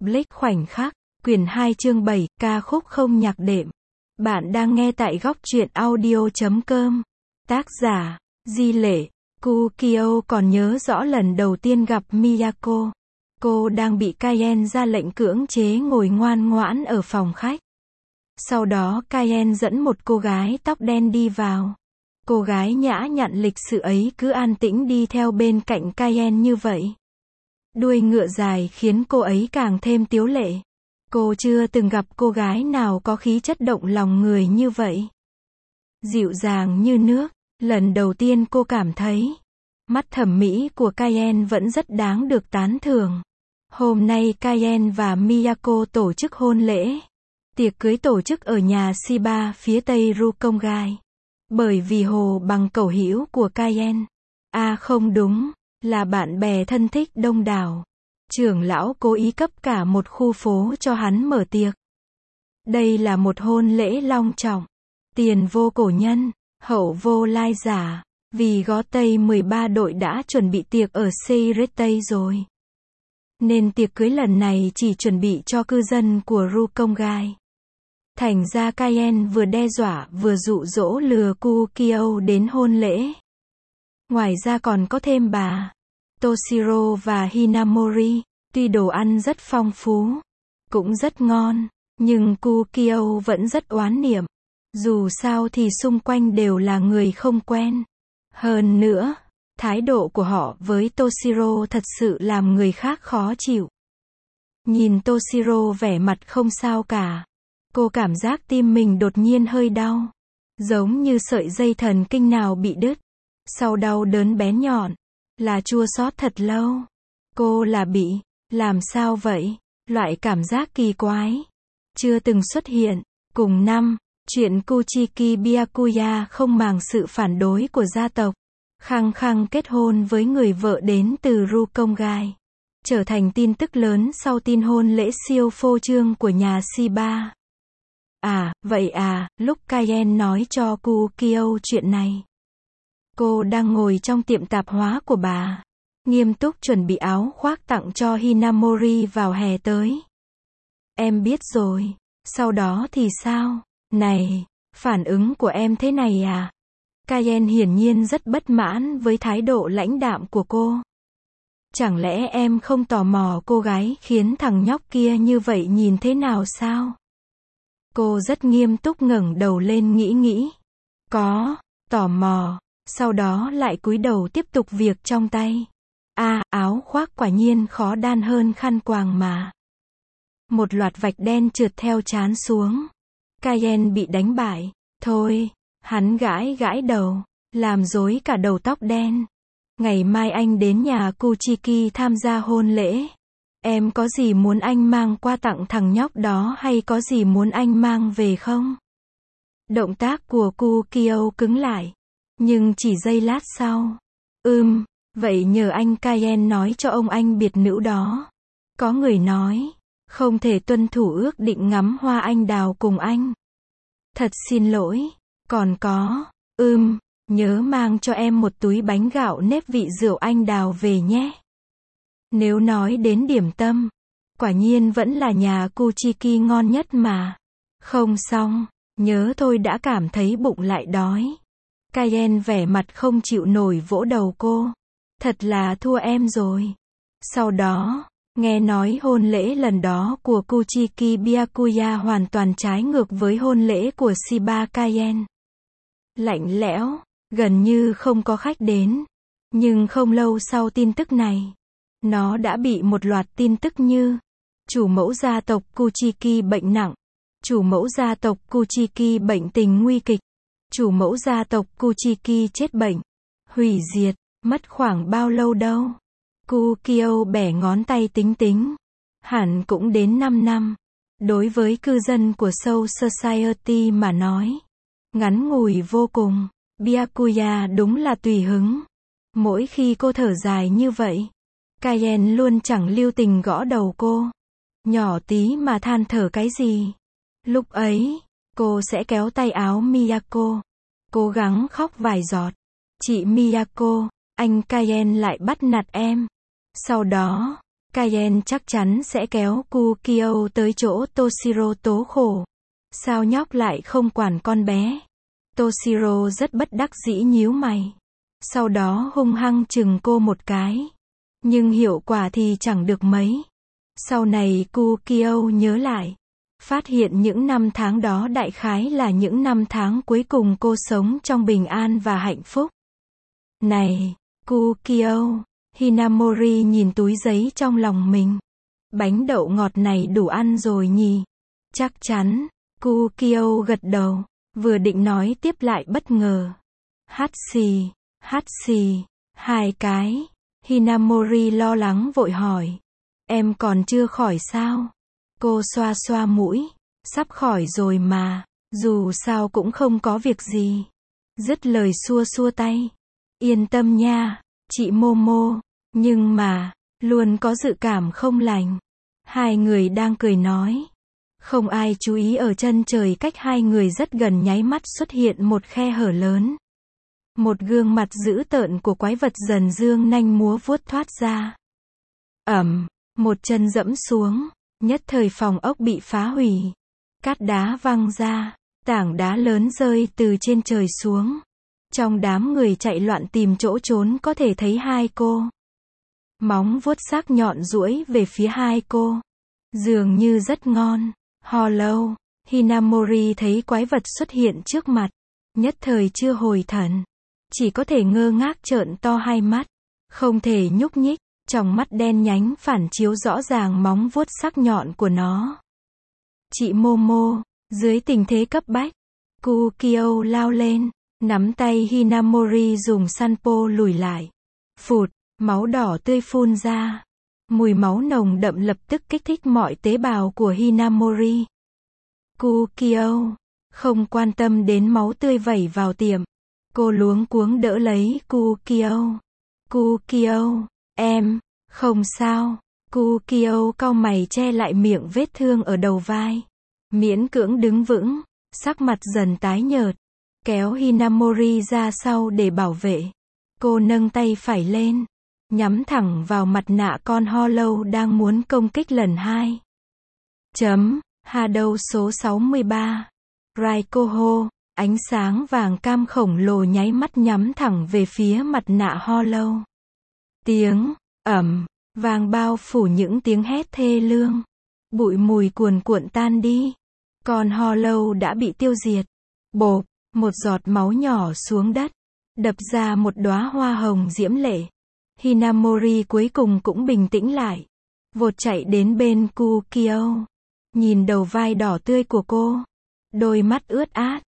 Blake khoảnh khắc, quyển 2 chương 7, ca khúc không nhạc đệm. Bạn đang nghe tại góc truyện audio.com. Tác giả, Di Lệ, Kukio còn nhớ rõ lần đầu tiên gặp Miyako. Cô đang bị Kaien ra lệnh cưỡng chế ngồi ngoan ngoãn ở phòng khách. Sau đó Kaien dẫn một cô gái tóc đen đi vào. Cô gái nhã nhặn lịch sự ấy cứ an tĩnh đi theo bên cạnh Kaien như vậy. Đuôi ngựa dài khiến cô ấy càng thêm tiếu lệ. Cô chưa từng gặp cô gái nào có khí chất động lòng người như vậy. Dịu dàng như nước, lần đầu tiên cô cảm thấy, mắt thẩm mỹ của Kaien vẫn rất đáng được tán thưởng. Hôm nay Kaien và Miyako tổ chức hôn lễ. Tiệc cưới tổ chức ở nhà Shiba phía tây Rukongai. Bởi vì hồ bằng cẩu hữu của Kaien. Không đúng, là bạn bè thân thích đông đảo. Trưởng lão cố ý cấp cả một khu phố cho hắn mở tiệc. Đây là một hôn lễ long trọng. Tiền vô cổ nhân, hậu vô lai giả. Vì gó Tây 13 đội đã chuẩn bị tiệc ở Seiretei rồi. Nên tiệc cưới lần này chỉ chuẩn bị cho cư dân của Rukongai. Thành ra Kaien vừa đe dọa vừa dụ dỗ lừa Kukio đến hôn lễ. Ngoài ra còn có thêm bà Toshiro và Hinamori. Tuy đồ ăn rất phong phú, cũng rất ngon, nhưng Kukio vẫn rất oán niệm. Dù sao thì xung quanh đều là người không quen. Hơn nữa, thái độ của họ với Toshiro thật sự làm người khác khó chịu. Nhìn Toshiro vẻ mặt không sao cả. Cô cảm giác tim mình đột nhiên hơi đau. Giống như sợi dây thần kinh nào bị đứt. Sau đau đớn bén nhọn, là chua xót thật lâu. Cô là bị, làm sao vậy? Loại cảm giác kỳ quái. Chưa từng xuất hiện. Cùng năm, chuyện Kuchiki Byakuya không màng sự phản đối của gia tộc. Khăng khăng kết hôn với người vợ đến từ Rukongai. Trở thành tin tức lớn sau tin hôn lễ siêu phô trương của nhà Shiba. Vậy lúc Kaien nói cho Kukio chuyện này. Cô đang ngồi trong tiệm tạp hóa của bà. Nghiêm túc chuẩn bị áo khoác tặng cho Hinamori vào hè tới. Em biết rồi. Sau đó thì sao? Này, phản ứng của em thế này à? Kaien hiển nhiên rất bất mãn với thái độ lãnh đạm của cô. Chẳng lẽ em không tò mò cô gái khiến thằng nhóc kia như vậy nhìn thế nào sao? Cô rất nghiêm túc ngẩng đầu lên nghĩ. Có, tò mò. Sau đó lại cúi đầu tiếp tục việc trong tay. Áo khoác quả nhiên khó đan hơn khăn quàng mà. Một loạt vạch đen trượt theo trán xuống. Kaien bị đánh bại. Thôi, hắn gãi đầu, làm rối cả đầu tóc đen. Ngày mai anh đến nhà Kuchiki tham gia hôn lễ. Em có gì muốn anh mang qua tặng thằng nhóc đó hay có gì muốn anh mang về không? Động tác của Kukio cứng lại. Nhưng chỉ giây lát sau. Vậy nhờ anh Kaien nói cho ông anh biệt nữ đó. Có người nói, không thể tuân thủ ước định ngắm hoa anh đào cùng anh. Thật xin lỗi. Còn có, nhớ mang cho em một túi bánh gạo nếp vị rượu anh đào về nhé. Nếu nói đến điểm tâm, quả nhiên vẫn là nhà Kuchiki ngon nhất mà. Không xong, nhớ thôi đã cảm thấy bụng lại đói. Kaien vẻ mặt không chịu nổi vỗ đầu cô. Thật là thua em rồi. Sau đó, nghe nói hôn lễ lần đó của Kuchiki Byakuya hoàn toàn trái ngược với hôn lễ của Shiba Kaien. Lạnh lẽo, gần như không có khách đến. Nhưng không lâu sau tin tức này, nó đã bị một loạt tin tức như chủ mẫu gia tộc Kuchiki bệnh nặng, chủ mẫu gia tộc Kuchiki bệnh tình nguy kịch, chủ mẫu gia tộc Kuchiki chết bệnh, hủy diệt, mất khoảng bao lâu đâu. Kukio bẻ ngón tay tính. Hẳn cũng đến 5 năm. Đối với cư dân của Soul Society mà nói, ngắn ngủi vô cùng. Byakuya đúng là tùy hứng. Mỗi khi cô thở dài như vậy, Kaien luôn chẳng lưu tình gõ đầu cô. Nhỏ tí mà than thở cái gì. Lúc ấy, cô sẽ kéo tay áo Miyako, cố gắng khóc vài giọt. Chị Miyako, anh Kaien lại bắt nạt em. Sau đó, Kaien chắc chắn sẽ kéo Kukio tới chỗ Toshiro tố khổ. Sao nhóc lại không quản con bé? Toshiro rất bất đắc dĩ nhíu mày. Sau đó hung hăng chừng cô một cái. Nhưng hiệu quả thì chẳng được mấy. Sau này Kukio nhớ lại. Phát hiện những năm tháng đó đại khái là những năm tháng cuối cùng cô sống trong bình an và hạnh phúc. Này, Kukio, Hinamori nhìn túi giấy trong lòng mình. Bánh đậu ngọt này đủ ăn rồi nhỉ? Chắc chắn, Kukio gật đầu, vừa định nói tiếp lại bất ngờ. Hắt xì, 2 cái. Hinamori lo lắng vội hỏi. Em còn chưa khỏi sao? Cô xoa xoa mũi. Sắp khỏi rồi mà, dù sao cũng không có việc gì. Dứt lời xua xua tay. Yên tâm nha, chị Momo. Nhưng mà, luôn có dự cảm không lành. Hai người đang cười nói. Không ai chú ý ở chân trời cách hai người rất gần nháy mắt xuất hiện một khe hở lớn. Một gương mặt dữ tợn của quái vật dần dương nanh múa vuốt thoát ra. Một chân dẫm xuống, nhất thời phòng ốc bị phá hủy. Cát đá văng ra, tảng đá lớn rơi từ trên trời xuống. Trong đám người chạy loạn tìm chỗ trốn có thể thấy hai cô. Móng vuốt sắc nhọn duỗi về phía hai cô. Dường như rất ngon. Hollow, Hinamori thấy quái vật xuất hiện trước mặt. Nhất thời chưa hồi thần. Chỉ có thể ngơ ngác trợn to hai mắt. Không thể nhúc nhích. Trong mắt đen nhánh phản chiếu rõ ràng móng vuốt sắc nhọn của nó. Chị Momo, dưới tình thế cấp bách. Kukio lao lên. Nắm tay Hinamori dùng sanpo lùi lại. Phụt, máu đỏ tươi phun ra. Mùi máu nồng đậm lập tức kích thích mọi tế bào của Hinamori. Kukio, không quan tâm đến máu tươi vẩy vào tiệm. Cô luống cuống đỡ lấy Kukio. Kukio, em, không sao. Kukio cau mày che lại miệng vết thương ở đầu vai. Miễn cưỡng đứng vững, sắc mặt dần tái nhợt. Kéo Hinamori ra sau để bảo vệ. Cô nâng tay phải lên. Nhắm thẳng vào mặt nạ con Hollow đang muốn công kích lần 2. Shadow số 63. Raikoho, ánh sáng vàng cam khổng lồ nháy mắt nhắm thẳng về phía mặt nạ Hollow. Tiếng vàng bao phủ những tiếng hét thê lương. Bụi mùi cuồn cuộn tan đi. Con Hollow đã bị tiêu diệt. Bộp, một giọt máu nhỏ xuống đất, đập ra một đóa hoa hồng diễm lệ. Hinamori cuối cùng cũng bình tĩnh lại. Vụt chạy đến bên Kukio. Nhìn đầu vai đỏ tươi của cô. Đôi mắt ướt át.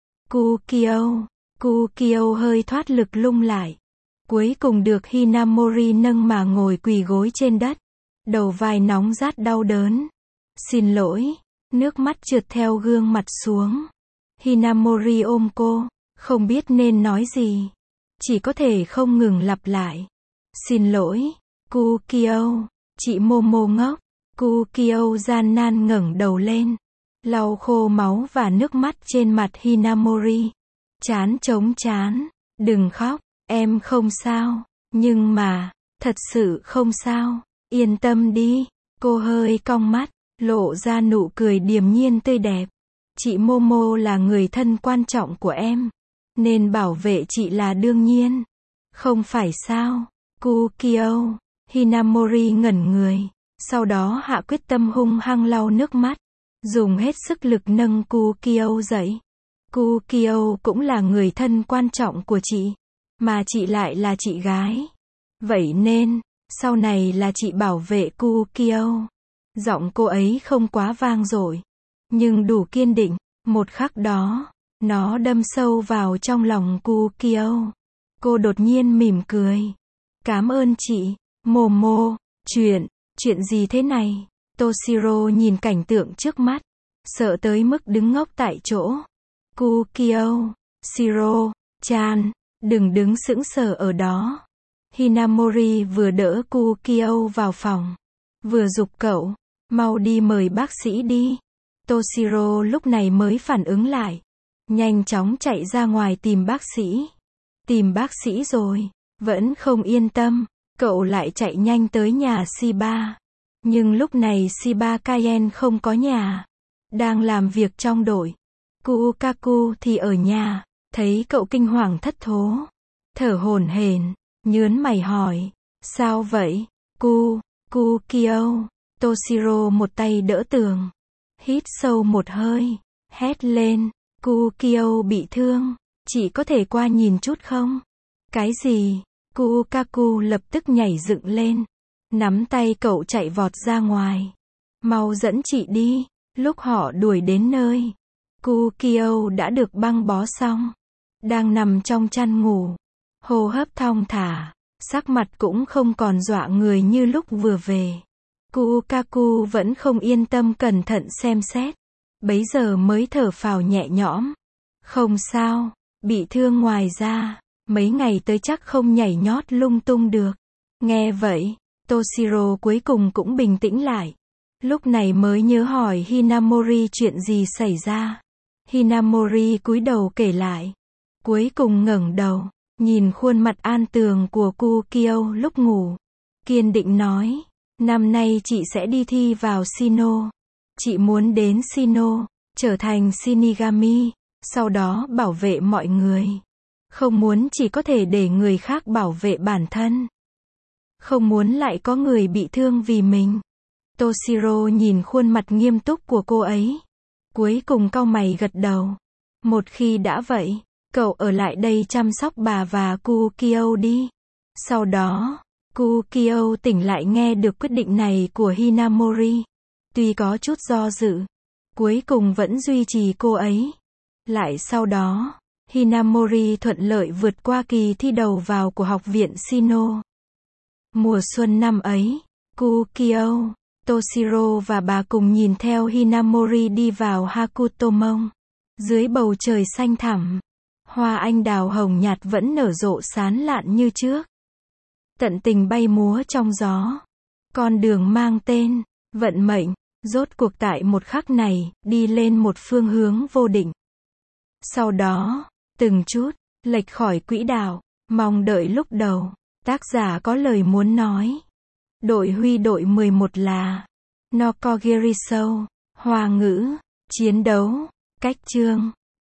Kukio hơi thoát lực lung lại. Cuối cùng được Hinamori nâng mà ngồi quỳ gối trên đất. Đầu vai nóng rát đau đớn. Xin lỗi. Nước mắt trượt theo gương mặt xuống. Hinamori ôm cô. Không biết nên nói gì. Chỉ có thể không ngừng lặp lại. Xin lỗi, Kukio. Chị Momo ngốc. Kukio gian nan ngẩng đầu lên. Lau khô máu và nước mắt trên mặt Hinamori. Chán chống chán. Đừng khóc, em không sao. Nhưng mà, thật sự không sao. Yên tâm đi. Cô hơi cong mắt, lộ ra nụ cười điềm nhiên tươi đẹp. Chị Momo là người thân quan trọng của em. Nên bảo vệ chị là đương nhiên. Không phải sao? Kukio. Hinamori ngẩn người. Sau đó hạ quyết tâm hung hăng lau nước mắt. Dùng hết sức lực nâng Kukio dậy. Kukio cũng là người thân quan trọng của chị. Mà chị lại là chị gái. Vậy nên, sau này là chị bảo vệ Kukio. Giọng cô ấy không quá vang dội. Nhưng đủ kiên định. Một khắc đó, nó đâm sâu vào trong lòng Kukio. Cô đột nhiên mỉm cười. Cảm ơn chị, Momo. Chuyện gì thế này? Toshiro nhìn cảnh tượng trước mắt. Sợ tới mức đứng ngốc tại chỗ. Kukio, Shiro-chan, đừng đứng sững sờ ở đó. Hinamori vừa đỡ Kukio vào phòng. Vừa giục cậu, mau đi mời bác sĩ đi. Toshiro lúc này mới phản ứng lại. Nhanh chóng chạy ra ngoài tìm bác sĩ. Tìm bác sĩ rồi, vẫn không yên tâm. Cậu lại chạy nhanh tới nhà Shiba. Nhưng lúc này Shiba Kaien không có nhà. Đang làm việc trong đội. Kukaku thì ở nhà. Thấy cậu kinh hoàng thất thố. Thở hổn hển, nhớn mày hỏi. Sao vậy? Kukio. Toshiro một tay đỡ tường. Hít sâu một hơi. Hét lên. Kukio bị thương. Chị có thể qua nhìn chút không? Cái gì? Kukaku lập tức nhảy dựng lên. Nắm tay cậu chạy vọt ra ngoài. Mau dẫn chị đi. Lúc họ đuổi đến nơi, Kukio đã được băng bó xong. Đang nằm trong chăn ngủ. Hô hấp thong thả. Sắc mặt cũng không còn dọa người như lúc vừa về. Kukaku vẫn không yên tâm cẩn thận xem xét. Bấy giờ mới thở phào nhẹ nhõm. Không sao, bị thương ngoài ra. Mấy ngày tới chắc không nhảy nhót lung tung được. Nghe vậy, Toshiro cuối cùng cũng bình tĩnh lại. Lúc này mới nhớ hỏi Hinamori chuyện gì xảy ra. Hinamori cúi đầu kể lại. Cuối cùng ngẩng đầu, nhìn khuôn mặt an tường của Kukio lúc ngủ. Kiên định nói, năm nay chị sẽ đi thi vào Sinnoh. Chị muốn đến Sinnoh, trở thành Shinigami, sau đó bảo vệ mọi người. Không muốn chỉ có thể để người khác bảo vệ bản thân. Không muốn lại có người bị thương vì mình. Toshiro nhìn khuôn mặt nghiêm túc của cô ấy. Cuối cùng cau mày gật đầu. Một khi đã vậy, cậu ở lại đây chăm sóc bà và Kukio đi. Sau đó, Kukio tỉnh lại nghe được quyết định này của Hinamori. Tuy có chút do dự, cuối cùng vẫn duy trì cô ấy. Lại sau đó, Hinamori thuận lợi vượt qua kỳ thi đầu vào của học viện Sinnoh. Mùa xuân năm ấy, Kukio, Toshiro và bà cùng nhìn theo Hinamori đi vào Hakutomon. Dưới bầu trời xanh thẳm, hoa anh đào hồng nhạt vẫn nở rộ sán lạn như trước. Tận tình bay múa trong gió. Con đường mang tên, vận mệnh, rốt cuộc tại một khắc này, đi lên một phương hướng vô định. Sau đó, từng chút, lệch khỏi quỹ đạo, mong đợi lúc đầu. Tác giả có lời muốn nói. Đội huy đội 11 là Nokogiri Show, Hoa ngữ, chiến đấu, cách chương.